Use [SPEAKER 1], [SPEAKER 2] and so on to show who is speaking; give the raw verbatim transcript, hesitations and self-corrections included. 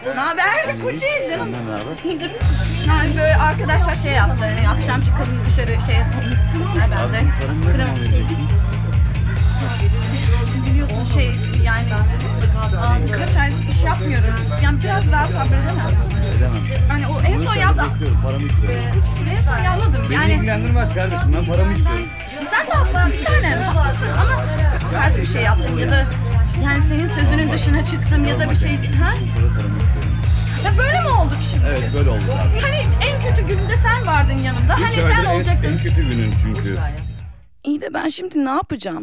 [SPEAKER 1] Ne haber Kuçi canım?
[SPEAKER 2] Senden ne haber?
[SPEAKER 1] İyidir. Yani böyle arkadaşlar şey yaptı, hani akşam çıkalım dışarı şey yapalım. Ben de
[SPEAKER 2] Abi paranı ne zaman vereceksin?
[SPEAKER 1] biliyorsun şey yani kaç aylık iş yapmıyorum. Yani biraz daha sabredemem.
[SPEAKER 2] Edemem.
[SPEAKER 1] Hani o en son yaptım.
[SPEAKER 2] Bekliyorum, paramı istiyorum.
[SPEAKER 1] En son yapmadım.
[SPEAKER 2] Beni
[SPEAKER 1] Yani
[SPEAKER 2] ilgilendirmez kardeşim, ben paramı istiyorum.
[SPEAKER 1] sen de haklısın bir tane haklısın ama ters bir şey yaptım ya da yani senin sözünün dışına çıktım ya da bir şey. Ha?
[SPEAKER 2] Sonra paramı istiyorum.
[SPEAKER 1] Ya böyle mi olduk şimdi?
[SPEAKER 2] Evet, böyle oldu abi.
[SPEAKER 1] Hani en kötü günümde sen vardın yanımda. Hani
[SPEAKER 2] Üç aydır
[SPEAKER 1] sen
[SPEAKER 2] en-
[SPEAKER 1] olacaktın.
[SPEAKER 2] En kötü günün çünkü.
[SPEAKER 1] İyi de ben şimdi ne yapacağım?